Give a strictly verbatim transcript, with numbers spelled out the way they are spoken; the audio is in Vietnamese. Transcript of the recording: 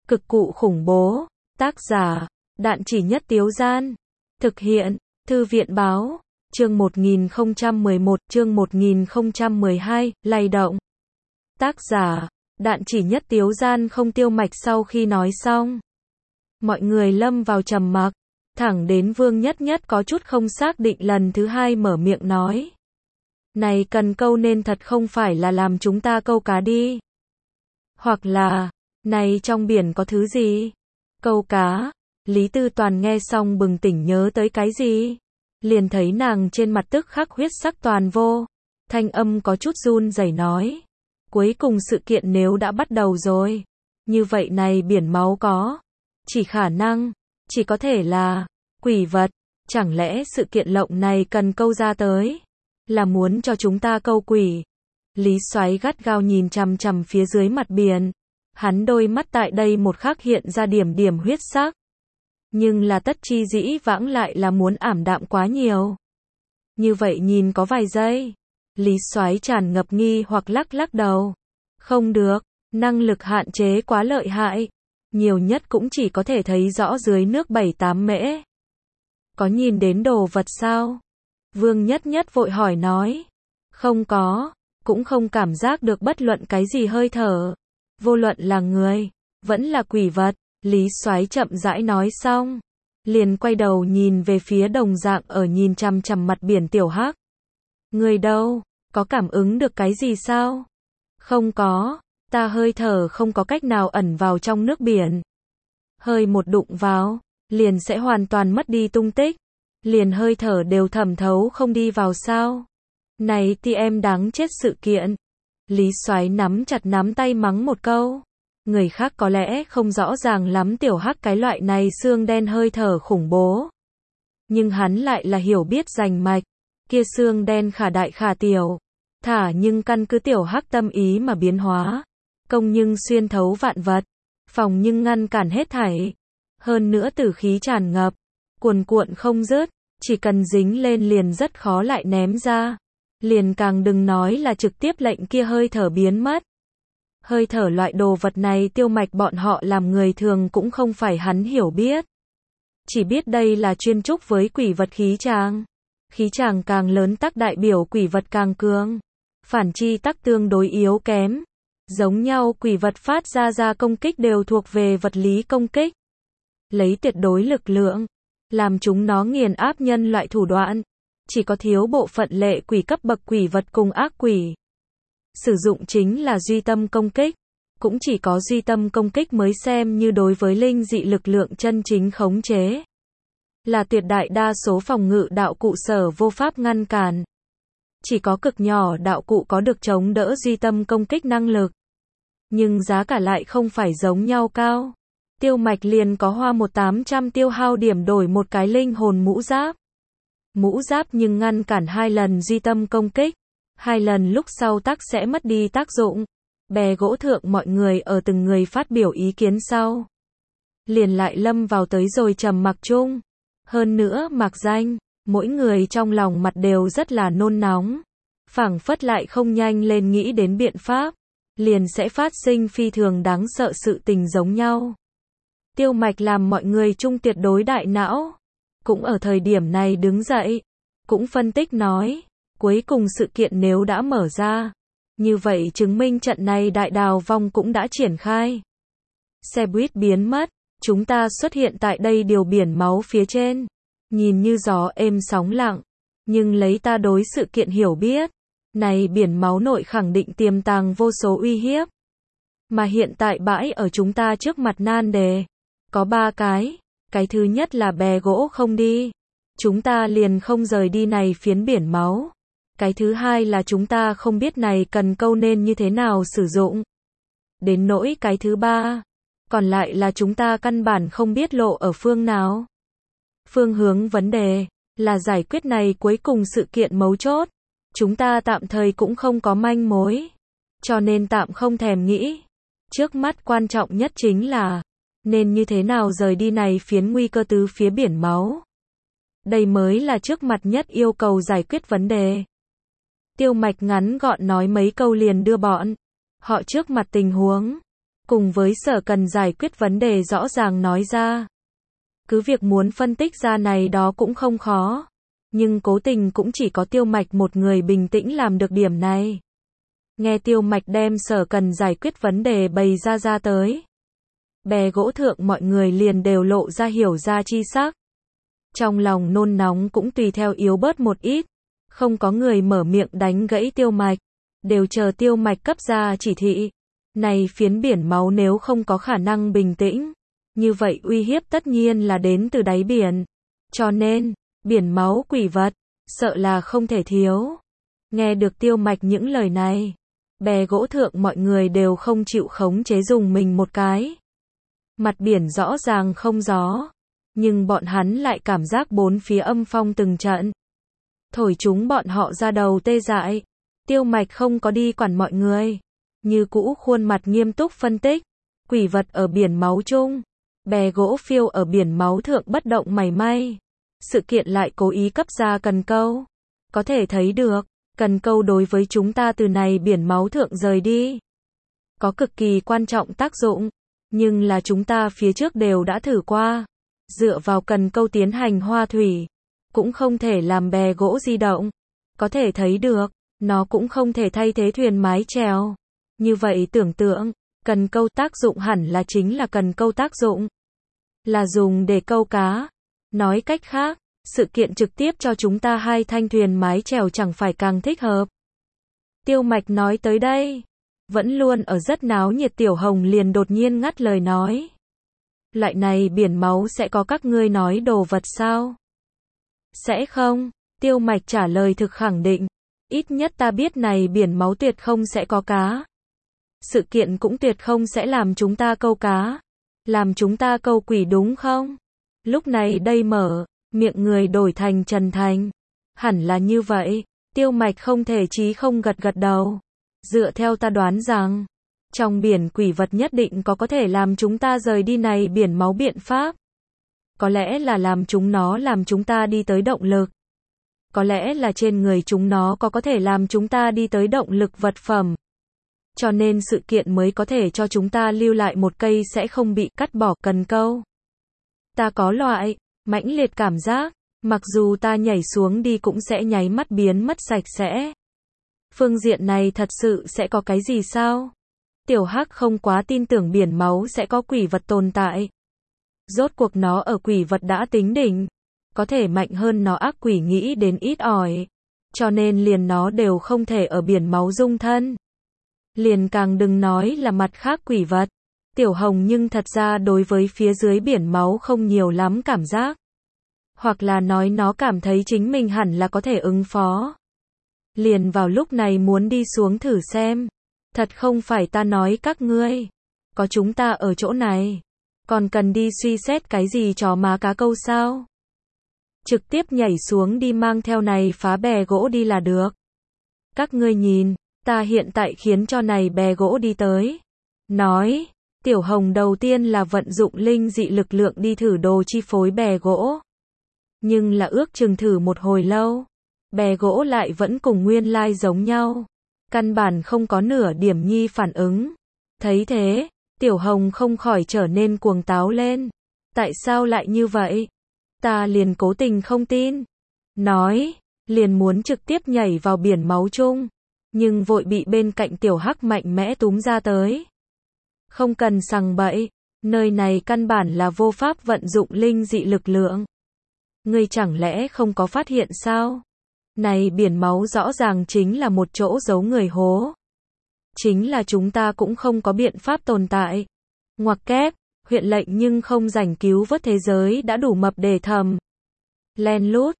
Cực cụ khủng bố. Tác giả, Đạn Chỉ Nhất Tiếu Gian. Thực hiện, Thư viện báo. Chương một nghìn không trăm mười một, chương một nghìn không trăm mười hai, lay động. Tác giả, Đạn Chỉ Nhất Tiếu Gian. Không. Tiêu Mạch sau khi nói xong, mọi người lâm vào trầm mặc, thẳng đến Vương Nhất Nhất có chút không xác định lần thứ hai mở miệng nói. Này cần câu nên thật không phải là làm chúng ta câu cá đi. Hoặc là, này trong biển có thứ gì? Câu cá. Lý Tư Toàn nghe xong bừng tỉnh nhớ tới cái gì? Liền thấy nàng trên mặt tức khắc huyết sắc toàn vô. Thanh âm có chút run rẩy nói. Cuối cùng sự kiện nếu đã bắt đầu rồi. Như vậy này biển máu có. Chỉ khả năng. Chỉ có thể là. Quỷ vật. Chẳng lẽ sự kiện lộng này cần câu ra tới. Là muốn cho chúng ta câu quỷ. Lý Soái gắt gao nhìn chằm chằm phía dưới mặt biển. Hắn đôi mắt tại đây một khắc hiện ra điểm điểm huyết sắc. Nhưng là tất chi dĩ vãng lại là muốn ảm đạm quá nhiều. Như vậy nhìn có vài giây. Lý Soái tràn ngập nghi hoặc lắc lắc đầu. Không được, năng lực hạn chế quá lợi hại. Nhiều nhất cũng chỉ có thể thấy rõ dưới nước bảy tám mễ. Có nhìn đến đồ vật sao? Vương Nhất Nhất vội hỏi nói. Không có, cũng không cảm giác được bất luận cái gì hơi thở. Vô luận là người, vẫn là quỷ vật. Lý Soái chậm rãi nói xong, liền quay đầu nhìn về phía đồng dạng ở nhìn chằm chằm mặt biển Tiểu Hắc. Người đâu, có cảm ứng được cái gì sao? Không có, ta hơi thở không có cách nào ẩn vào trong nước biển. Hơi một đụng vào, liền sẽ hoàn toàn mất đi tung tích. Liền hơi thở đều thẩm thấu không đi vào sao? Này thì em đáng chết sự kiện. Lý Soái nắm chặt nắm tay mắng một câu. Người khác có lẽ không rõ ràng lắm Tiểu Hắc cái loại này xương đen hơi thở khủng bố. Nhưng hắn lại là hiểu biết rành mạch. Kia xương đen khả đại khả tiểu. Thả nhưng căn cứ Tiểu Hắc tâm ý mà biến hóa. Công nhưng xuyên thấu vạn vật. Phòng nhưng ngăn cản hết thảy. Hơn nữa tử khí tràn ngập. Cuồn cuộn không dứt. Chỉ cần dính lên liền rất khó lại ném ra. Liền càng đừng nói là trực tiếp lệnh kia hơi thở biến mất. Hơi thở loại đồ vật này Tiêu Mạch bọn họ làm người thường cũng không phải hắn hiểu biết. Chỉ biết đây là chuyên trúc với quỷ vật khí tràng. Khí tràng càng lớn tắc đại biểu quỷ vật càng cường. Phản chi tắc tương đối yếu kém. Giống nhau quỷ vật phát ra ra công kích đều thuộc về vật lý công kích. Lấy tuyệt đối lực lượng. Làm chúng nó nghiền áp nhân loại thủ đoạn. Chỉ có thiếu bộ phận lệ quỷ cấp bậc quỷ vật cùng ác quỷ. Sử dụng chính là duy tâm công kích. Cũng chỉ có duy tâm công kích mới xem như đối với linh dị lực lượng chân chính khống chế. Là tuyệt đại đa số phòng ngự đạo cụ sở vô pháp ngăn cản. Chỉ có cực nhỏ đạo cụ có được chống đỡ duy tâm công kích năng lực. Nhưng giá cả lại không phải giống nhau cao. Tiêu Mạch liền có hoa một tám trăm tiêu hao điểm đổi một cái linh hồn mũ giáp. Mũ giáp nhưng ngăn cản hai lần duy tâm công kích. Hai lần lúc sau tắc sẽ mất đi tác dụng. Bè gỗ thượng mọi người ở từng người phát biểu ý kiến sau. Liền lại lâm vào tới rồi trầm mặc chung. Hơn nữa mặc danh, mỗi người trong lòng mặt đều rất là nôn nóng. Phảng phất lại không nhanh lên nghĩ đến biện pháp. Liền sẽ phát sinh phi thường đáng sợ sự tình giống nhau. Tiêu Mạch làm mọi người chung tuyệt đối đại não. Cũng ở thời điểm này đứng dậy. Cũng phân tích nói. Cuối cùng sự kiện nếu đã mở ra. Như vậy chứng minh trận này đại đào vong cũng đã triển khai. Xe buýt biến mất. Chúng ta xuất hiện tại đây điều biển máu phía trên. Nhìn như gió êm sóng lặng. Nhưng lấy ta đối sự kiện hiểu biết. Này biển máu nội khẳng định tiềm tàng vô số uy hiếp. Mà hiện tại bãi ở chúng ta trước mặt nan đề. Có ba cái. Cái thứ nhất là bè gỗ không đi. Chúng ta liền không rời đi này phiến biển máu. Cái thứ hai là chúng ta không biết này cần câu nên như thế nào sử dụng. Đến nỗi cái thứ ba. Còn lại là chúng ta căn bản không biết lộ ở phương nào. Phương hướng vấn đề. Là giải quyết này cuối cùng sự kiện mấu chốt. Chúng ta tạm thời cũng không có manh mối. Cho nên tạm không thèm nghĩ. Trước mắt quan trọng nhất chính là. Nên như thế nào rời đi này phiến nguy cơ tứ phía biển máu. Đây mới là trước mặt nhất yêu cầu giải quyết vấn đề. Tiêu Mạch ngắn gọn nói mấy câu liền đưa bọn họ trước mặt tình huống. cùng với sở cần giải quyết vấn đề rõ ràng nói ra. Cứ việc muốn phân tích ra này đó cũng không khó. Nhưng cố tình cũng chỉ có Tiêu Mạch một người bình tĩnh làm được điểm này. Nghe Tiêu Mạch đem sở cần giải quyết vấn đề bày ra ra tới. Bè gỗ thượng mọi người liền đều lộ ra hiểu ra chi sắc. Trong lòng nôn nóng cũng tùy theo yếu bớt một ít. Không có người mở miệng đánh gãy Tiêu Mạch. Đều chờ Tiêu Mạch cấp ra chỉ thị. Này phiến biển máu nếu không có khả năng bình tĩnh. Như vậy uy hiếp tất nhiên là đến từ đáy biển. Cho nên, biển máu quỷ vật, sợ là không thể thiếu. Nghe được Tiêu Mạch những lời này. Bè gỗ thượng mọi người đều không chịu khống chế dùng mình một cái. Mặt biển rõ ràng không gió. Nhưng bọn hắn lại cảm giác bốn phía âm phong từng trận. Thổi chúng bọn họ ra đầu tê dại. Tiêu Mạch không có đi quản mọi người. Như cũ khuôn mặt nghiêm túc phân tích. Quỷ vật ở biển máu chung. Bè gỗ phiêu ở biển máu thượng bất động mảy may. Sự kiện lại cố ý cấp ra cần câu. Có thể thấy được, cần câu đối với chúng ta từ này biển máu thượng rời đi. Có cực kỳ quan trọng tác dụng. Nhưng là chúng ta phía trước đều đã thử qua. Dựa vào cần câu tiến hành hoa thủy. Cũng không thể làm bè gỗ di động. Có thể thấy được, nó cũng không thể thay thế thuyền mái chèo. Như vậy tưởng tượng, cần câu tác dụng hẳn là chính là cần câu tác dụng. Là dùng để câu cá. Nói cách khác, sự kiện trực tiếp cho chúng ta hai thanh thuyền mái chèo chẳng phải càng thích hợp. Tiêu Mạch nói tới đây. Vẫn luôn ở rất náo nhiệt Tiểu Hồng liền đột nhiên ngắt lời nói. Loại này biển máu sẽ có các ngươi nói đồ vật sao? Sẽ không, Tiêu Mạch trả lời thực khẳng định. Ít nhất ta biết này biển máu tuyệt không sẽ có cá. Sự kiện cũng tuyệt không sẽ làm chúng ta câu cá. Làm chúng ta câu quỷ đúng không? Lúc này đây mở, miệng người đổi thành Trần Thành. Hẳn là như vậy, Tiêu Mạch không thể chí không gật gật đầu. Dựa theo ta đoán rằng, trong biển quỷ vật nhất định có có thể làm chúng ta rời đi này biển máu biện pháp. Có lẽ là làm chúng nó làm chúng ta đi tới động lực. Có lẽ là trên người chúng nó có có thể làm chúng ta đi tới động lực vật phẩm. Cho nên sự kiện mới có thể cho chúng ta lưu lại một cây sẽ không bị cắt bỏ cần câu. Ta có loại, mãnh liệt cảm giác, mặc dù ta nhảy xuống đi cũng sẽ nháy mắt biến mất sạch sẽ. Phương diện này thật sự sẽ có cái gì sao? Tiểu Hắc không quá tin tưởng biển máu sẽ có quỷ vật tồn tại. Rốt cuộc nó ở quỷ vật đã tính đỉnh. Có thể mạnh hơn nó ác quỷ nghĩ đến ít ỏi. Cho nên liền nó đều không thể ở biển máu dung thân. Liền càng đừng nói là mặt khác quỷ vật. Tiểu Hồng nhưng thật ra đối với phía dưới biển máu không nhiều lắm cảm giác. Hoặc là nói nó cảm thấy chính mình hẳn là có thể ứng phó. Liền vào lúc này muốn đi xuống thử xem. Thật không phải ta nói các ngươi. Có chúng ta ở chỗ này. Còn cần đi suy xét cái gì chó má cá câu sao? Trực tiếp nhảy xuống đi mang theo này phá bè gỗ đi là được. Các ngươi nhìn, ta hiện tại khiến cho này bè gỗ đi tới. Nói, Tiểu Hồng đầu tiên là vận dụng linh dị lực lượng đi thử đồ chi phối bè gỗ. Nhưng là ước chừng thử một hồi lâu. Bè gỗ lại vẫn cùng nguyên lai giống nhau. Căn bản không có nửa điểm nhi phản ứng. Thấy thế, Tiểu Hồng không khỏi trở nên cuồng táo lên. Tại sao lại như vậy? Ta liền cố tình không tin. Nói, liền muốn trực tiếp nhảy vào biển máu chung. Nhưng vội bị bên cạnh Tiểu Hắc mạnh mẽ túm ra tới. Không cần sằng bậy, nơi này căn bản là vô pháp vận dụng linh dị lực lượng. Ngươi chẳng lẽ không có phát hiện sao? Này biển máu rõ ràng chính là một chỗ giấu người hố. Chính là chúng ta cũng không có biện pháp tồn tại. Ngoặc kép, huyện lệnh nhưng không rảnh cứu vớt thế giới đã đủ mập để thầm. Len lút,